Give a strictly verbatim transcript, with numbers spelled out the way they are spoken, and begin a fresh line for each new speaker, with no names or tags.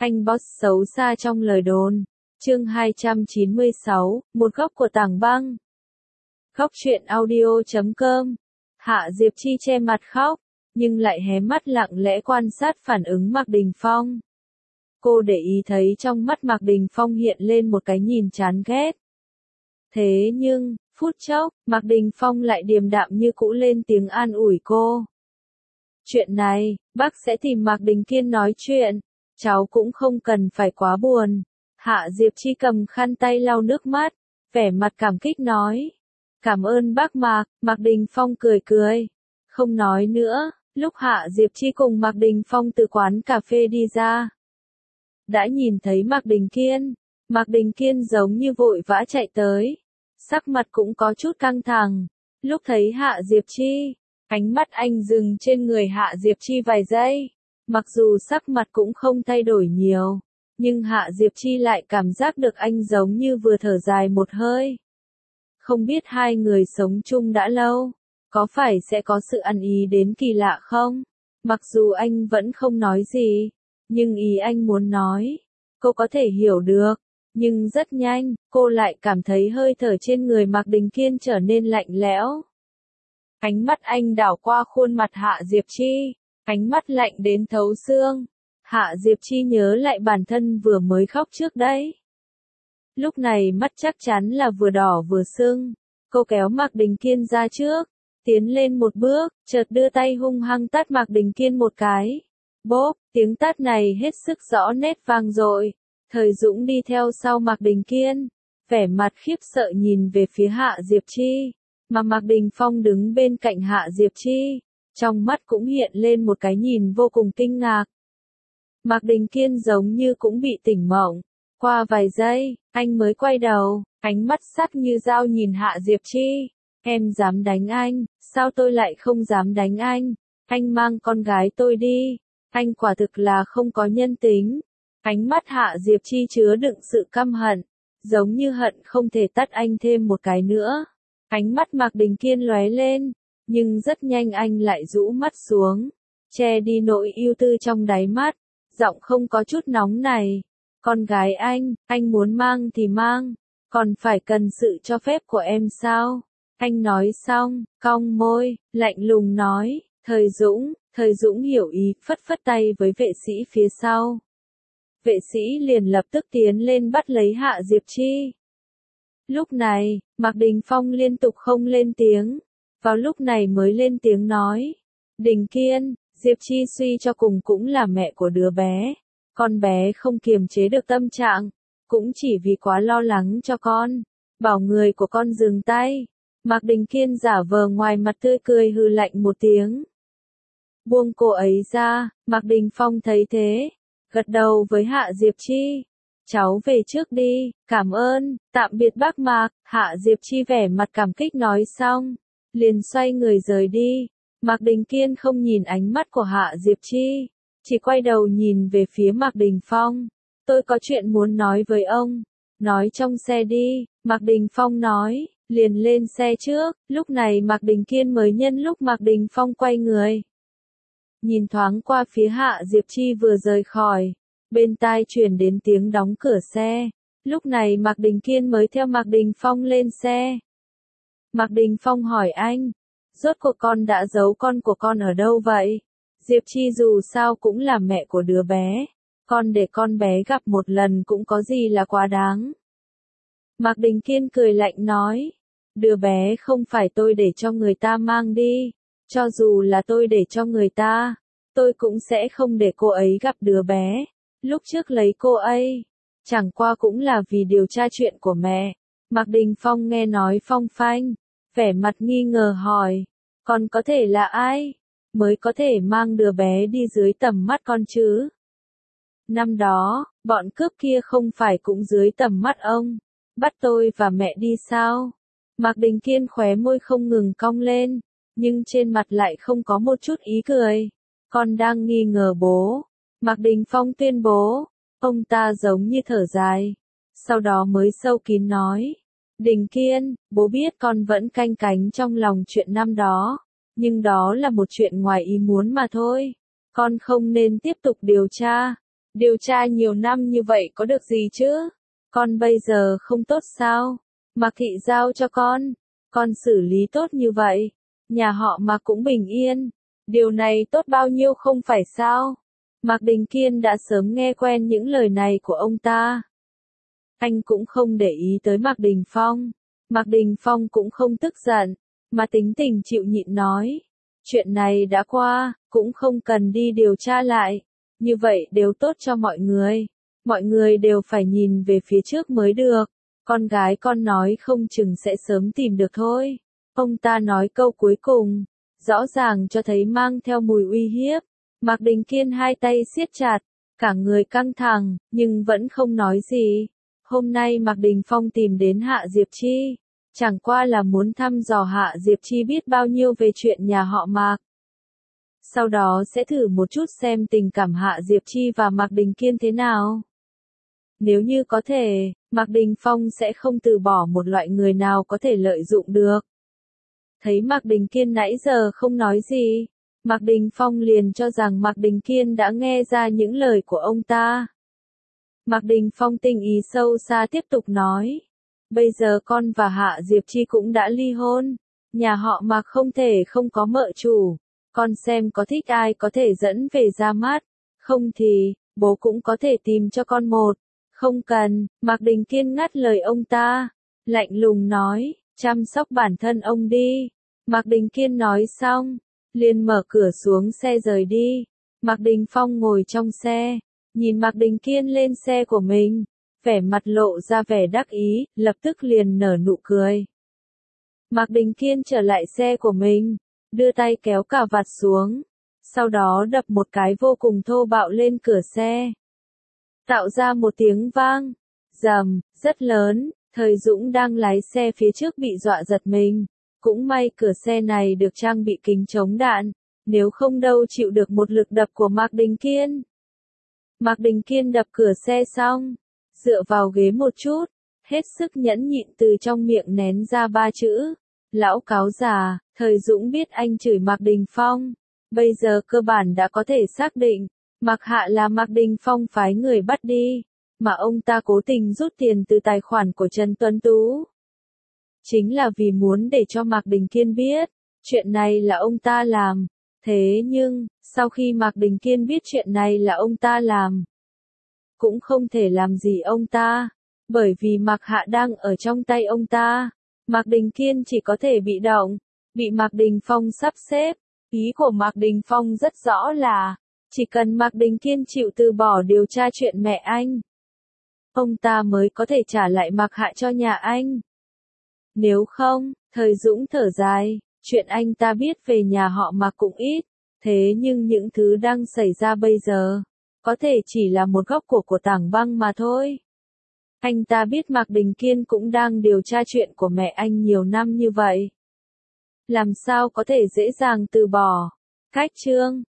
anh boss xấu xa trong lời đồn. Chương hai trăm chín mươi sáu, một góc của tảng băng. Góc truyện audio chấm com. Hạ Diệp Chi che mặt khóc, nhưng lại hé mắt lặng lẽ quan sát phản ứng Mạc Đình Phong. Cô để ý thấy trong mắt Mạc Đình Phong hiện lên một cái nhìn chán ghét. Thế nhưng, phút chốc, Mạc Đình Phong lại điềm đạm như cũ lên tiếng an ủi cô. Chuyện này, bác sẽ tìm Mạc Đình Kiên nói chuyện, cháu cũng không cần phải quá buồn. Hạ Diệp Chi cầm khăn tay lau nước mắt, vẻ mặt cảm kích nói. Cảm ơn bác Mạc. Mạc Đình Phong cười cười. Không nói nữa, lúc Hạ Diệp Chi cùng Mạc Đình Phong từ quán cà phê đi ra. Đã nhìn thấy Mạc Đình Kiên, Mạc Đình Kiên giống như vội vã chạy tới. Sắc mặt cũng có chút căng thẳng. Lúc thấy Hạ Diệp Chi, ánh mắt anh dừng trên người Hạ Diệp Chi vài giây. Mặc dù sắc mặt cũng không thay đổi nhiều, nhưng Hạ Diệp Chi lại cảm giác được anh giống như vừa thở dài một hơi. Không biết hai người sống chung đã lâu, có phải sẽ có sự ăn ý đến kỳ lạ không? Mặc dù anh vẫn không nói gì, nhưng ý anh muốn nói, cô có thể hiểu được. Nhưng rất nhanh, cô lại cảm thấy hơi thở trên người Mạc Đình Kiên trở nên lạnh lẽo. Ánh mắt anh đảo qua khuôn mặt Hạ Diệp Chi, ánh mắt lạnh đến thấu xương. Hạ Diệp Chi nhớ lại bản thân vừa mới khóc trước đấy. Lúc này mắt chắc chắn là vừa đỏ vừa sưng. Cô kéo Mạc Đình Kiên ra trước, tiến lên một bước, chợt đưa tay hung hăng tát Mạc Đình Kiên một cái. Bốp, tiếng tát này hết sức rõ nét vang dội. Thời Dũng đi theo sau Mạc Đình Kiên, vẻ mặt khiếp sợ nhìn về phía Hạ Diệp Chi, mà Mạc Đình Phong đứng bên cạnh Hạ Diệp Chi, trong mắt cũng hiện lên một cái nhìn vô cùng kinh ngạc. Mạc Đình Kiên giống như cũng bị tỉnh mộng, qua vài giây, anh mới quay đầu, ánh mắt sắc như dao nhìn Hạ Diệp Chi. Em dám đánh anh, sao tôi lại không dám đánh anh, anh mang con gái tôi đi, anh quả thực là không có nhân tính. Ánh mắt Hạ Diệp Chi chứa đựng sự căm hận, giống như hận không thể tát anh thêm một cái nữa. Ánh mắt Mạc Đình Kiên lóe lên, nhưng rất nhanh anh lại rũ mắt xuống, che đi nỗi ưu tư trong đáy mắt, giọng không có chút nóng này. Con gái anh, anh muốn mang thì mang, còn phải cần sự cho phép của em sao? Anh nói xong, cong môi, lạnh lùng nói, Thời Dũng. Thời Dũng hiểu ý, phất phất tay với vệ sĩ phía sau. Vệ sĩ liền lập tức tiến lên bắt lấy Hạ Diệp Chi. Lúc này, Mạc Đình Phong liên tục không lên tiếng, vào lúc này mới lên tiếng nói. Đình Kiên, Diệp Chi suy cho cùng cũng là mẹ của đứa bé. Con bé không kiềm chế được tâm trạng, cũng chỉ vì quá lo lắng cho con, bảo người của con dừng tay. Mạc Đình Kiên giả vờ ngoài mặt tươi cười hừ lạnh một tiếng. Buông cô ấy ra. Mạc Đình Phong thấy thế, gật đầu với Hạ Diệp Chi. Cháu về trước đi, cảm ơn, tạm biệt bác Mạc. Hạ Diệp Chi vẻ mặt cảm kích nói xong, liền xoay người rời đi. Mạc Đình Kiên không nhìn ánh mắt của Hạ Diệp Chi, chỉ quay đầu nhìn về phía Mạc Đình Phong. Tôi có chuyện muốn nói với ông, nói trong xe đi. Mạc Đình Phong nói, liền lên xe trước. Lúc này Mạc Đình Kiên mới nhân lúc Mạc Đình Phong quay người, nhìn thoáng qua phía Hạ Diệp Chi vừa rời khỏi, bên tai truyền đến tiếng đóng cửa xe. Lúc này Mạc Đình Kiên mới theo Mạc Đình Phong lên xe. Mạc Đình Phong hỏi anh, rốt cuộc con đã giấu con của con ở đâu vậy? Diệp Chi dù sao cũng là mẹ của đứa bé, con để con bé gặp một lần cũng có gì là quá đáng. Mạc Đình Kiên cười lạnh nói, đứa bé không phải tôi để cho người ta mang đi. Cho dù là tôi để cho người ta, tôi cũng sẽ không để cô ấy gặp đứa bé. Lúc trước lấy cô ấy, chẳng qua cũng là vì điều tra chuyện của mẹ. Mạc Đình Phong nghe nói phong phanh, vẻ mặt nghi ngờ hỏi, còn có thể là ai mới có thể mang đứa bé đi dưới tầm mắt con chứ? Năm đó, bọn cướp kia không phải cũng dưới tầm mắt ông, bắt tôi và mẹ đi sao? Mạc Đình Kiên khóe môi không ngừng cong lên, nhưng trên mặt lại không có một chút ý cười. Con đang nghi ngờ bố. Mạc Đình Phong tuyên bố. Ông ta giống như thở dài, sau đó mới sâu kín nói. Đình Kiên, bố biết con vẫn canh cánh trong lòng chuyện năm đó, nhưng đó là một chuyện ngoài ý muốn mà thôi. Con không nên tiếp tục điều tra. Điều tra nhiều năm như vậy có được gì chứ? Con bây giờ không tốt sao? Mạc Thị giao cho con. Con xử lý tốt như vậy. Nhà họ Mạc cũng bình yên. Điều này tốt bao nhiêu không phải sao? Mạc Đình Kiên đã sớm nghe quen những lời này của ông ta. Anh cũng không để ý tới Mạc Đình Phong. Mạc Đình Phong cũng không tức giận, mà tính tình chịu nhịn nói. Chuyện này đã qua, cũng không cần đi điều tra lại. Như vậy đều tốt cho mọi người. Mọi người đều phải nhìn về phía trước mới được. Con gái con nói không chừng sẽ sớm tìm được thôi. Ông ta nói câu cuối cùng, rõ ràng cho thấy mang theo mùi uy hiếp. Mạc Đình Kiên hai tay siết chặt, cả người căng thẳng, nhưng vẫn không nói gì. Hôm nay Mạc Đình Phong tìm đến Hạ Diệp Chi, chẳng qua là muốn thăm dò Hạ Diệp Chi biết bao nhiêu về chuyện nhà họ Mạc. Sau đó sẽ thử một chút xem tình cảm Hạ Diệp Chi và Mạc Đình Kiên thế nào. Nếu như có thể, Mạc Đình Phong sẽ không từ bỏ một loại người nào có thể lợi dụng được. Thấy Mạc Đình Kiên nãy giờ không nói gì, Mạc Đình Phong liền cho rằng Mạc Đình Kiên đã nghe ra những lời của ông ta. Mạc Đình Phong tinh ý sâu xa tiếp tục nói. Bây giờ con và Hạ Diệp Chi cũng đã ly hôn. Nhà họ Mạc không thể không có mợ chủ. Con xem có thích ai có thể dẫn về ra mắt. Không thì, bố cũng có thể tìm cho con một. Không cần, Mạc Đình Kiên ngắt lời ông ta. Lạnh lùng nói, chăm sóc bản thân ông đi. Mạc Đình Kiên nói xong, liền mở cửa xuống xe rời đi. Mạc Đình Phong ngồi trong xe, nhìn Mạc Đình Kiên lên xe của mình, vẻ mặt lộ ra vẻ đắc ý, lập tức liền nở nụ cười. Mạc Đình Kiên trở lại xe của mình, đưa tay kéo cà vạt xuống, sau đó đập một cái vô cùng thô bạo lên cửa xe, tạo ra một tiếng vang, rầm, rất lớn. Thời Dũng đang lái xe phía trước bị dọa giật mình. Cũng may cửa xe này được trang bị kính chống đạn, nếu không đâu chịu được một lực đập của Mạc Đình Kiên. Mạc Đình Kiên đập cửa xe xong, dựa vào ghế một chút, hết sức nhẫn nhịn từ trong miệng nén ra ba chữ. Lão cáo già. Thời Dũng biết anh chửi Mạc Đình Phong. Bây giờ cơ bản đã có thể xác định, Mạc Hạ là Mạc Đình Phong phái người bắt đi, mà ông ta cố tình rút tiền từ tài khoản của Trần Tuấn Tú. Chính là vì muốn để cho Mạc Đình Kiên biết, chuyện này là ông ta làm. Thế nhưng, sau khi Mạc Đình Kiên biết chuyện này là ông ta làm, cũng không thể làm gì ông ta, bởi vì Mạc Hạ đang ở trong tay ông ta. Mạc Đình Kiên chỉ có thể bị động, bị Mạc Đình Phong sắp xếp. Ý của Mạc Đình Phong rất rõ là, chỉ cần Mạc Đình Kiên chịu từ bỏ điều tra chuyện mẹ anh, ông ta mới có thể trả lại Mạc Hạ cho nhà anh. Nếu không, Thời Dũng thở dài, chuyện anh ta biết về nhà họ Mạc cũng ít, thế nhưng những thứ đang xảy ra bây giờ, có thể chỉ là một góc của của tảng băng mà thôi. Anh ta biết Mạc Đình Kiên cũng đang điều tra chuyện của mẹ anh nhiều năm như vậy. Làm sao có thể dễ dàng từ bỏ. Cách chương